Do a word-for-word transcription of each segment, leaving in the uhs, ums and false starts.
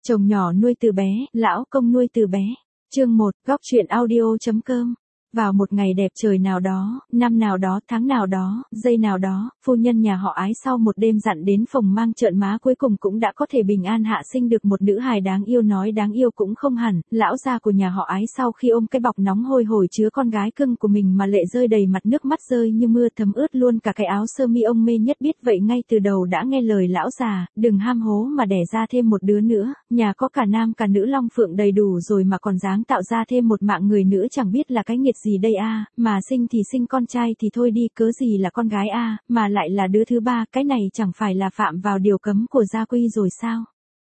Chồng nhỏ nuôi từ bé, lão công nuôi từ bé. Chương một, góc truyện audio.com. Vào một ngày đẹp trời nào đó, năm nào đó, tháng nào đó, giây nào đó, phu nhân nhà họ Ái sau một đêm dặn đến phòng mang trợn má cuối cùng cũng đã có thể bình an hạ sinh được một nữ hài đáng yêu. Nói đáng yêu cũng không hẳn, lão gia của nhà họ Ái sau khi ôm cái bọc nóng hôi hổi chứa con gái cưng của mình mà lệ rơi đầy mặt, nước mắt rơi như mưa thấm ướt luôn cả cái áo sơ mi. Ông mê nhất biết vậy ngay từ đầu đã nghe lời lão già, đừng ham hố mà đẻ ra thêm một đứa nữa, nhà có cả nam cả nữ long phượng đầy đủ rồi mà còn dáng tạo ra thêm một mạng người nữa, chẳng biết là cái nghiệt gì đây a, à, mà sinh thì sinh con trai thì thôi đi, cớ gì là con gái a, à, mà lại là đứa thứ ba, cái này chẳng phải là phạm vào điều cấm của gia quy rồi sao?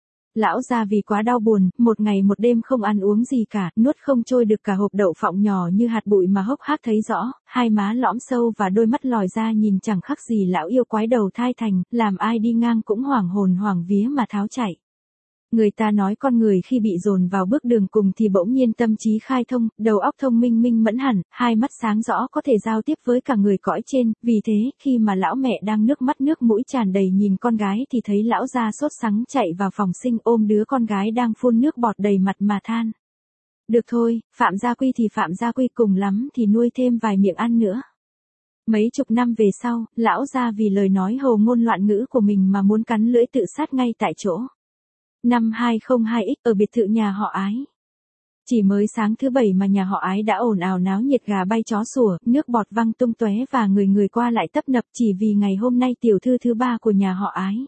Lão gia vì quá đau buồn, một ngày một đêm không ăn uống gì cả, nuốt không trôi được cả hộp đậu phộng nhỏ như hạt bụi mà hốc hác thấy rõ, hai má lõm sâu và đôi mắt lòi ra nhìn chẳng khác gì lão yêu quái đầu thai thành, làm ai đi ngang cũng hoảng hồn hoảng vía mà tháo chạy. Người ta nói con người khi bị dồn vào bước đường cùng thì bỗng nhiên tâm trí khai thông, đầu óc thông minh minh mẫn hẳn, hai mắt sáng rõ có thể giao tiếp với cả người cõi trên, vì thế khi mà lão mẹ đang nước mắt nước mũi tràn đầy nhìn con gái thì thấy lão gia sốt sắng chạy vào phòng sinh ôm đứa con gái đang phun nước bọt đầy mặt mà than. Được thôi, phạm gia quy thì phạm gia quy, cùng lắm thì nuôi thêm vài miệng ăn nữa. Mấy chục năm về sau, lão gia vì lời nói hồ ngôn loạn ngữ của mình mà muốn cắn lưỡi tự sát ngay tại chỗ. Năm hai không hai x ở biệt thự nhà họ Ái. Chỉ mới sáng thứ bảy mà nhà họ Ái đã ồn ào náo nhiệt, gà bay chó sủa, nước bọt văng tung tóe và người người qua lại tấp nập chỉ vì ngày hôm nay tiểu thư thứ ba của nhà họ Ái.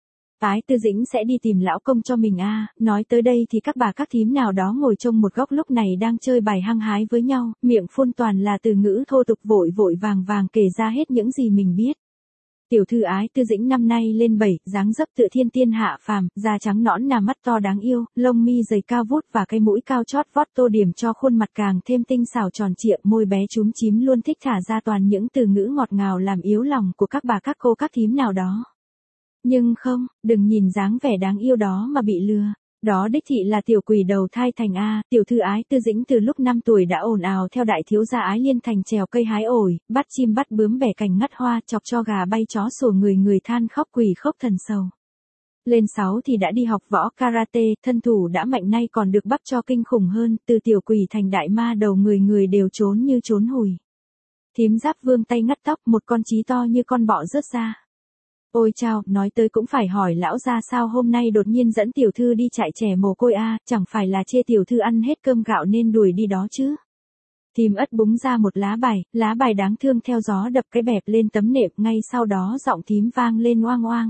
Ái Tư Dĩnh sẽ đi tìm lão công cho mình a, à. Nói tới đây thì các bà các thím nào đó ngồi trong một góc lúc này đang chơi bài hăng hái với nhau, miệng phun toàn là từ ngữ thô tục, vội vội vàng vàng kể ra hết những gì mình biết. Tiểu thư Ái Tư Dĩnh năm nay lên bảy, dáng dấp tựa thiên tiên hạ phàm, da trắng nõn nà, mắt to đáng yêu, lông mi dày cao vút và cái mũi cao chót vót tô điểm cho khuôn mặt càng thêm tinh xảo tròn trịa, môi bé chúm chím luôn thích thả ra toàn những từ ngữ ngọt ngào làm yếu lòng của các bà các cô các thím nào đó. Nhưng không, đừng nhìn dáng vẻ đáng yêu đó mà bị lừa. Đó đích thị là tiểu quỷ đầu thai thành a. Tiểu thư Ái Tư Dĩnh từ lúc năm tuổi đã ồn ào theo đại thiếu gia Ái Liên thành trèo cây hái ổi, bắt chim bắt bướm, bẻ cành ngắt hoa, chọc cho gà bay chó sủa, người người than khóc quỷ khóc thần sầu. Lên sáu thì đã đi học võ karate, thân thủ đã mạnh, nay còn được bắp cho kinh khủng hơn, từ tiểu quỷ thành đại ma đầu, người người đều trốn như trốn hùi. Thím Giáp vương tay ngắt tóc, một con chí to như con bọ rớt ra. Ôi chao, nói tới cũng phải hỏi lão gia sao hôm nay đột nhiên dẫn tiểu thư đi trại trẻ mồ côi a, à, chẳng phải là chê tiểu thư ăn hết cơm gạo nên đuổi đi đó chứ. Thím Ất búng ra một lá bài, lá bài đáng thương theo gió đập cái bẹp lên tấm nệm, ngay sau đó giọng thím vang lên oang oang.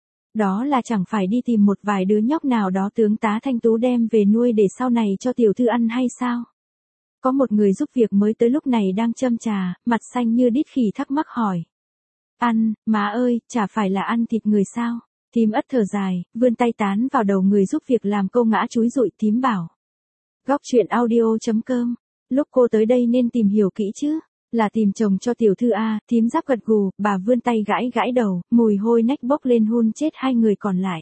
Đó là chẳng phải đi tìm một vài đứa nhóc nào đó tướng tá thanh tú đem về nuôi để sau này cho tiểu thư ăn hay sao? Có một người giúp việc mới tới lúc này đang châm trà, mặt xanh như đít khỉ thắc mắc hỏi. Ăn, má ơi, chả phải là ăn thịt người sao? Thím Ất thở dài, vươn tay tán vào đầu người giúp việc làm cô ngã chúi rụi. Thím bảo. Góc truyện audio.com. Lúc cô tới đây nên tìm hiểu kỹ chứ. Là tìm chồng cho tiểu thư a. Thím Giáp gật gù, bà vươn tay gãi gãi đầu, mùi hôi nách bốc lên hun chết hai người còn lại.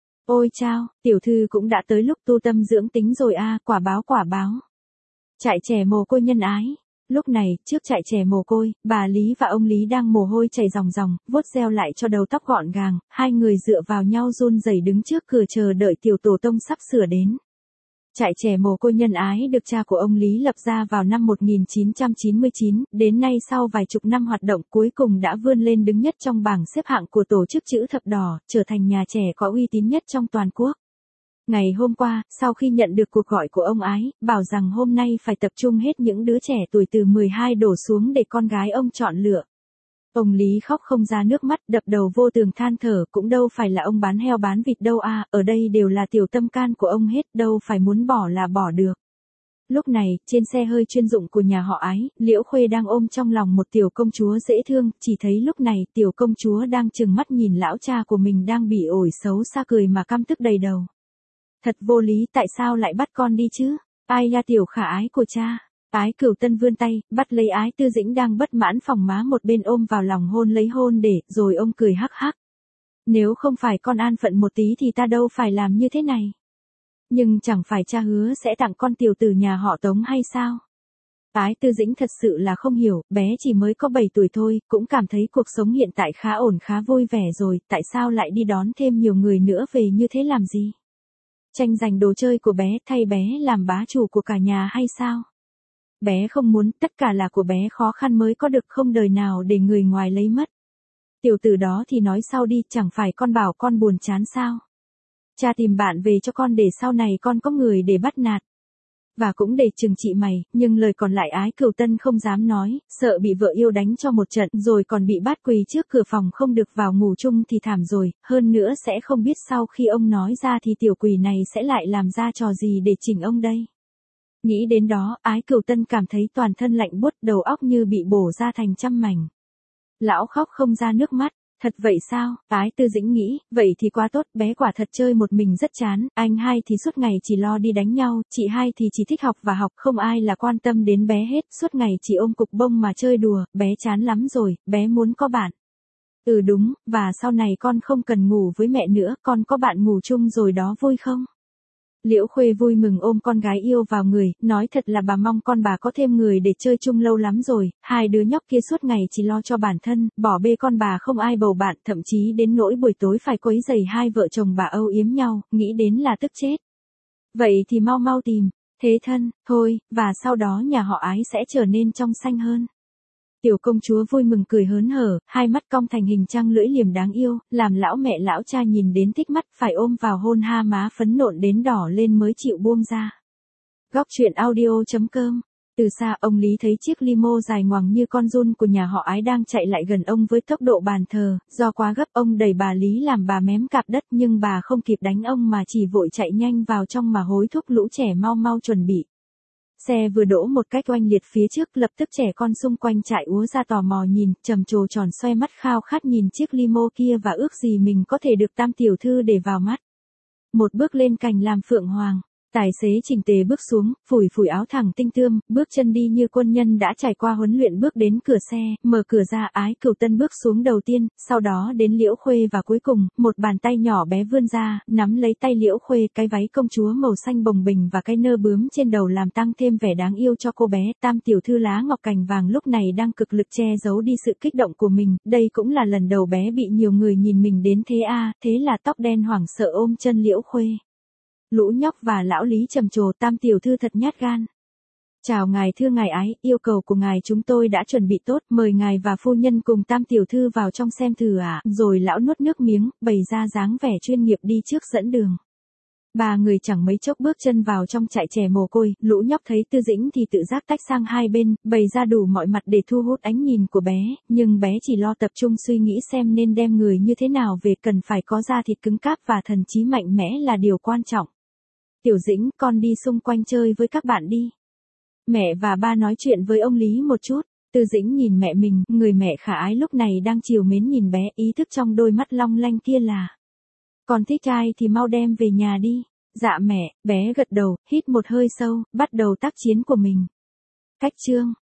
Ôi chao, tiểu thư cũng đã tới lúc tu tâm dưỡng tính rồi a, à, quả báo quả báo. Trại trẻ mồ côi nhân ái. Lúc này, trước trại trẻ mồ côi, bà Lý và ông Lý đang mồ hôi chảy ròng ròng, vuốt reo lại cho đầu tóc gọn gàng, hai người dựa vào nhau run rẩy đứng trước cửa chờ đợi tiểu tổ tông sắp sửa đến. Trại trẻ mồ côi nhân ái được cha của ông Lý lập ra vào năm một nghìn chín trăm chín mươi chín, đến nay sau vài chục năm hoạt động cuối cùng đã vươn lên đứng nhất trong bảng xếp hạng của tổ chức Chữ Thập Đỏ, trở thành nhà trẻ có uy tín nhất trong toàn quốc. Ngày hôm qua, sau khi nhận được cuộc gọi của ông Ái, bảo rằng hôm nay phải tập trung hết những đứa trẻ tuổi từ mười hai đổ xuống để con gái ông chọn lựa. Ông Lý khóc không ra nước mắt, đập đầu vô tường than thở, cũng đâu phải là ông bán heo bán vịt đâu a, ở đây đều là tiểu tâm can của ông hết, đâu phải muốn bỏ là bỏ được. Lúc này, trên xe hơi chuyên dụng của nhà họ Ái, Liễu Khuê đang ôm trong lòng một tiểu công chúa dễ thương, chỉ thấy lúc này tiểu công chúa đang trừng mắt nhìn lão cha của mình đang bị ổi xấu xa cười mà căm tức đầy đầu. Thật vô lý, tại sao lại bắt con đi chứ? Ai ya tiểu khả ái của cha. Ái Cửu Tân vươn tay, bắt lấy Ái Tư Dĩnh đang bất mãn phỏng má một bên, ôm vào lòng hôn lấy hôn để, rồi ông cười hắc hắc. Nếu không phải con an phận một tí thì ta đâu phải làm như thế này. Nhưng chẳng phải cha hứa sẽ tặng con tiểu tử nhà họ Tống hay sao? Ái Tư Dĩnh thật sự là không hiểu, bé chỉ mới có bảy tuổi thôi, cũng cảm thấy cuộc sống hiện tại khá ổn khá vui vẻ rồi, tại sao lại đi đón thêm nhiều người nữa về như thế làm gì? tranh giành đồ chơi của bé, thay bé làm bá chủ của cả nhà hay sao? Bé không muốn, tất cả là của bé, khó khăn mới có được, không đời nào để người ngoài lấy mất. Tiểu tử đó thì nói sau đi, chẳng phải con bảo con buồn chán sao? Cha tìm bạn về cho con để sau này con có người để bắt nạt. Và cũng để trừng trị mày, nhưng lời còn lại Ái Cửu Tân không dám nói, sợ bị vợ yêu đánh cho một trận rồi còn bị bắt quỳ trước cửa phòng không được vào ngủ chung thì thảm rồi, hơn nữa sẽ không biết sau khi ông nói ra thì tiểu quỷ này sẽ lại làm ra trò gì để chỉnh ông đây. Nghĩ đến đó, Ái Cửu Tân cảm thấy toàn thân lạnh buốt, đầu óc như bị bổ ra thành trăm mảnh. Lão khóc không ra nước mắt. Thật vậy sao? Ái Tư Dĩnh nghĩ, vậy thì quá tốt, bé quả thật chơi một mình rất chán, anh hai thì suốt ngày chỉ lo đi đánh nhau, chị hai thì chỉ thích học và học, không ai là quan tâm đến bé hết, suốt ngày chỉ ôm cục bông mà chơi đùa, bé chán lắm rồi, bé muốn có bạn. Ừ đúng, và sau này con không cần ngủ với mẹ nữa, con có bạn ngủ chung rồi đó, vui không? Liễu Khuê vui mừng ôm con gái yêu vào người, nói thật là bà mong con bà có thêm người để chơi chung lâu lắm rồi, hai đứa nhóc kia suốt ngày chỉ lo cho bản thân, bỏ bê con bà không ai bầu bạn, thậm chí đến nỗi buổi tối phải quấy rầy hai vợ chồng bà âu yếm nhau, nghĩ đến là tức chết. Vậy thì mau mau tìm, thế thân, thôi, và sau đó nhà họ Ái sẽ trở nên trong xanh hơn. Tiểu công chúa vui mừng cười hớn hở, hai mắt cong thành hình trăng lưỡi liềm đáng yêu, làm lão mẹ lão cha nhìn đến thích mắt, phải ôm vào hôn ha má phấn nộn đến đỏ lên mới chịu buông ra. Góc truyện audio chấm com. Từ xa ông Lý thấy chiếc limo dài ngoằng như con giun của nhà họ Ái đang chạy lại gần ông với tốc độ bàn thờ, do quá gấp ông đẩy bà Lý làm bà mém cạp đất nhưng bà không kịp đánh ông mà chỉ vội chạy nhanh vào trong mà hối thúc lũ trẻ mau mau chuẩn bị. Xe vừa đỗ một cách oanh liệt phía trước, lập tức trẻ con xung quanh chạy úa ra tò mò nhìn, trầm trồ tròn xoe mắt khao khát nhìn chiếc limo kia và ước gì mình có thể được Tam tiểu thư để vào mắt. Một bước lên cành làm phượng hoàng, tài xế chỉnh tề bước xuống, phủi phủi áo thẳng tinh tươm, bước chân đi như quân nhân đã trải qua huấn luyện, bước đến cửa xe, mở cửa ra, Ái Cửu Tân bước xuống đầu tiên, sau đó đến Liễu Khuê và cuối cùng, một bàn tay nhỏ bé vươn ra, nắm lấy tay Liễu Khuê, cái váy công chúa màu xanh bồng bềnh và cái nơ bướm trên đầu làm tăng thêm vẻ đáng yêu cho cô bé. Tam tiểu thư lá ngọc cành vàng lúc này đang cực lực che giấu đi sự kích động của mình, đây cũng là lần đầu bé bị nhiều người nhìn mình đến thế a, à, thế là tóc đen hoảng sợ ôm chân Liễu Khuê. Lũ nhóc và lão Lý trầm trồ, Tam tiểu thư thật nhát gan. Chào ngài, thưa ngài Ái, yêu cầu của ngài chúng tôi đã chuẩn bị tốt, mời ngài và phu nhân cùng Tam tiểu thư vào trong xem thử ạ. À. Rồi lão nuốt nước miếng, bày ra dáng vẻ chuyên nghiệp đi trước dẫn đường. Ba người chẳng mấy chốc bước chân vào trong trại trẻ mồ côi, lũ nhóc thấy Tư Dĩnh thì tự giác tách sang hai bên, bày ra đủ mọi mặt để thu hút ánh nhìn của bé, nhưng bé chỉ lo tập trung suy nghĩ xem nên đem người như thế nào về, cần phải có da thịt cứng cáp và thần trí mạnh mẽ là điều quan trọng. Tiểu Dĩnh, con đi xung quanh chơi với các bạn đi. Mẹ và ba nói chuyện với ông Lý một chút. Tư Dĩnh nhìn mẹ mình, người mẹ khả ái lúc này đang trìu mến nhìn bé, ý thức trong đôi mắt long lanh kia là: con thích trai thì mau đem về nhà đi. Dạ mẹ, bé gật đầu, hít một hơi sâu, bắt đầu tác chiến của mình. Cách chương